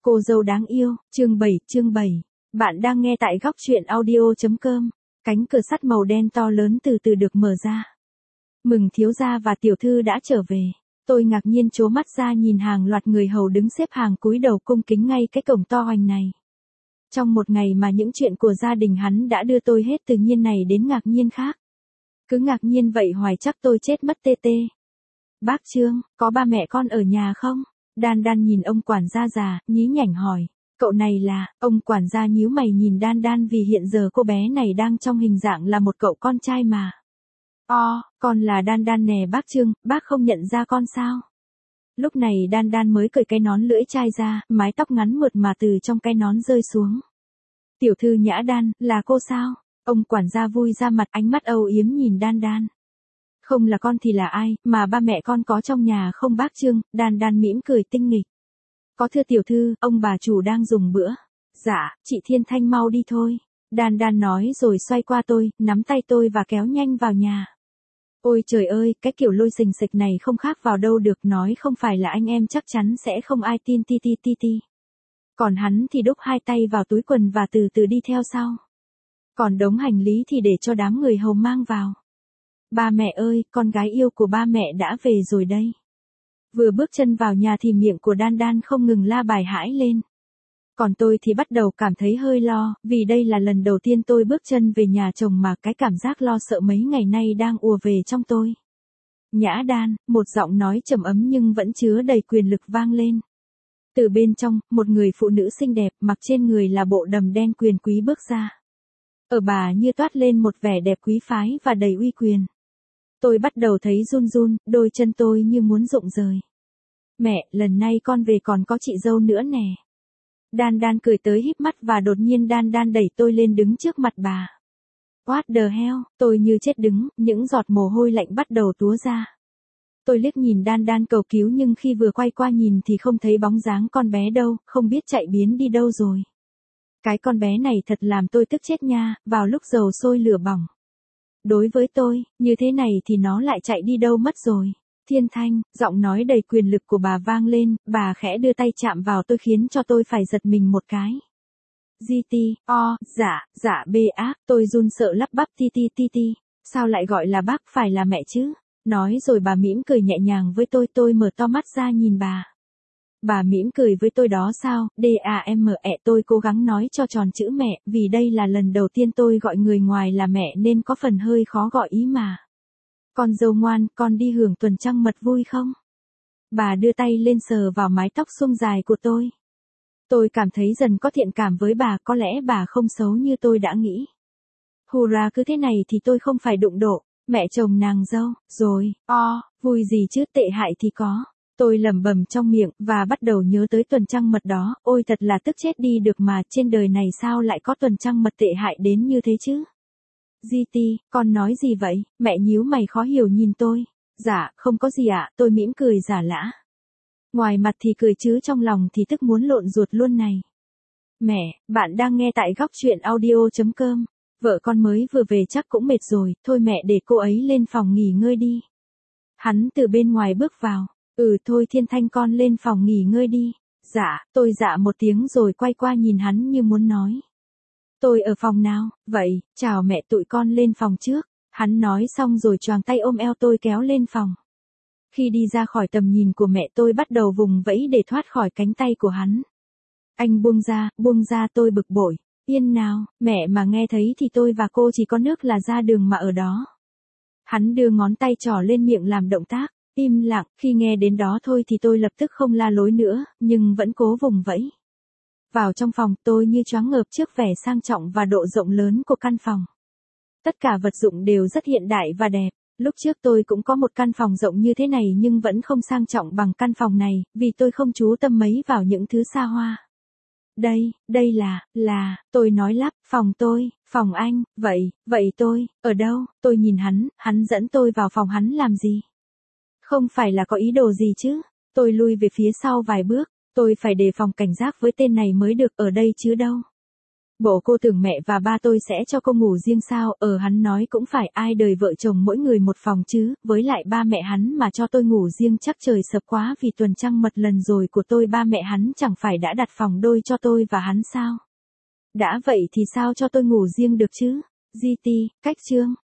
Cô dâu đáng yêu, chương 7. Bạn đang nghe tại góc truyện audio.com. Cánh cửa sắt màu đen to lớn từ từ được mở ra. Mừng thiếu gia và tiểu thư đã trở về. Tôi ngạc nhiên trố mắt ra nhìn hàng loạt người hầu đứng xếp hàng cúi đầu cung kính ngay cái cổng to hoành này. Trong một ngày mà những chuyện của gia đình hắn đã đưa tôi hết từ nhiên này đến ngạc nhiên khác. Cứ ngạc nhiên vậy hoài chắc tôi chết mất tê tê. Bác Trương, có ba mẹ con ở nhà không? Đan Đan nhìn ông quản gia già, nhí nhảnh hỏi. Cậu này là, ông quản gia nhíu mày nhìn Đan Đan vì hiện giờ cô bé này đang trong hình dạng là một cậu con trai mà. Con là Đan Đan nè bác Trương, bác không nhận ra con sao? Lúc này Đan Đan mới cởi cái nón lưỡi chai ra, mái tóc ngắn mượt mà từ trong cái nón rơi xuống. Tiểu thư Nhã Đan, là cô sao? Ông quản gia vui ra mặt, ánh mắt âu yếm nhìn Đan Đan. Không là con thì là ai, mà ba mẹ con có trong nhà không bác Trương? Đan Đan mỉm cười tinh nghịch. Có thưa tiểu thư, ông bà chủ đang dùng bữa. Dạ, chị Thiên Thanh mau đi thôi. Đan Đan nói rồi xoay qua tôi, nắm tay tôi và kéo nhanh vào nhà. Ôi trời ơi, cái kiểu lôi xình xịch này không khác vào đâu được, nói không phải là anh em chắc chắn sẽ không ai tin ti. Còn hắn thì đúc hai tay vào túi quần và từ từ đi theo sau. Còn đống hành lý thì để cho đám người hầu mang vào. Ba mẹ ơi, con gái yêu của ba mẹ đã về rồi đây. Vừa bước chân vào nhà thì miệng của Đan Đan không ngừng la bài hãi lên. Còn tôi thì bắt đầu cảm thấy hơi lo, vì đây là lần đầu tiên tôi bước chân về nhà chồng mà cái cảm giác lo sợ mấy ngày nay đang ùa về trong tôi. Nhã Đan, một giọng nói trầm ấm nhưng vẫn chứa đầy quyền lực vang lên. Từ bên trong, một người phụ nữ xinh đẹp mặc trên người là bộ đầm đen quyền quý bước ra. Ở bà như toát lên một vẻ đẹp quý phái và đầy uy quyền. Tôi bắt đầu thấy run run, đôi chân tôi như muốn rụng rời. Mẹ, lần này con về còn có chị dâu nữa nè. Đan Đan cười tới híp mắt và đột nhiên Đan Đan đẩy tôi lên đứng trước mặt bà. What the hell, tôi như chết đứng, những giọt mồ hôi lạnh bắt đầu túa ra. Tôi liếc nhìn Đan Đan cầu cứu nhưng khi vừa quay qua nhìn thì không thấy bóng dáng con bé đâu, không biết chạy biến đi đâu rồi. Cái con bé này thật làm tôi tức chết nha, vào lúc dầu sôi lửa bỏng. Đối với tôi, như thế này thì nó lại chạy đi đâu mất rồi. Thiên Thanh, giọng nói đầy quyền lực của bà vang lên, bà khẽ đưa tay chạm vào tôi khiến cho tôi phải giật mình một cái. Dạ, bê ác, tôi run sợ lắp bắp ti. Sao lại gọi là bác phải là mẹ chứ? Nói rồi bà mỉm cười nhẹ nhàng với tôi mở to mắt ra nhìn bà. Bà mỉm cười với tôi đó sao, tôi cố gắng nói cho tròn chữ mẹ, vì đây là lần đầu tiên tôi gọi người ngoài là mẹ nên có phần hơi khó gọi ý mà. Con dâu ngoan, con đi hưởng tuần trăng mật vui không? Bà đưa tay lên sờ vào mái tóc suông dài của tôi. Tôi cảm thấy dần có thiện cảm với bà, có lẽ bà không xấu như tôi đã nghĩ. Hurra, cứ thế này thì tôi không phải đụng độ, mẹ chồng nàng dâu, rồi, vui gì chứ, tệ hại thì có. Tôi lẩm bẩm trong miệng, và bắt đầu nhớ tới tuần trăng mật đó, ôi thật là tức chết đi được mà, trên đời này sao lại có tuần trăng mật tệ hại đến như thế chứ? Con nói gì vậy? Mẹ nhíu mày khó hiểu nhìn tôi. Dạ, không có gì ạ, tôi mỉm cười giả lả. Ngoài mặt thì cười chứ trong lòng thì tức muốn lộn ruột luôn này. Mẹ, bạn đang nghe tại góc truyện audio.com. Vợ con mới vừa về chắc cũng mệt rồi, thôi mẹ để cô ấy lên phòng nghỉ ngơi đi. Hắn từ bên ngoài bước vào. Thôi Thiên Thanh con lên phòng nghỉ ngơi đi. Dạ, tôi dạ một tiếng rồi quay qua nhìn hắn như muốn nói. Tôi ở phòng nào, vậy, chào mẹ tụi con lên phòng trước. Hắn nói xong rồi choàng tay ôm eo tôi kéo lên phòng. Khi đi ra khỏi tầm nhìn của mẹ tôi bắt đầu vùng vẫy để thoát khỏi cánh tay của hắn. Anh buông ra tôi bực bội. Yên nào, mẹ mà nghe thấy thì tôi và cô chỉ có nước là ra đường mà ở đó. Hắn đưa ngón tay trỏ lên miệng làm động tác. Im lặng, khi nghe đến đó thôi thì tôi lập tức không la lối nữa, nhưng vẫn cố vùng vẫy. Vào trong phòng tôi như choáng ngợp trước vẻ sang trọng và độ rộng lớn của căn phòng. Tất cả vật dụng đều rất hiện đại và đẹp. Lúc trước tôi cũng có một căn phòng rộng như thế này nhưng vẫn không sang trọng bằng căn phòng này, vì tôi không chú tâm mấy vào những thứ xa hoa. Đây là, tôi nói lắp, phòng tôi, phòng anh, vậy tôi, ở đâu? Tôi nhìn hắn dẫn tôi vào phòng hắn làm gì? Không phải là có ý đồ gì chứ? Tôi lui về phía sau vài bước, tôi phải đề phòng cảnh giác với tên này mới được, ở đây chứ đâu. Bộ cô tưởng mẹ và ba tôi sẽ cho cô ngủ riêng sao? Hắn nói cũng phải, ai đời vợ chồng mỗi người một phòng chứ, với lại ba mẹ hắn mà cho tôi ngủ riêng chắc trời sập quá, vì tuần trăng mật lần rồi của tôi ba mẹ hắn chẳng phải đã đặt phòng đôi cho tôi và hắn sao? Đã vậy thì sao cho tôi ngủ riêng được chứ? GT, cách chương.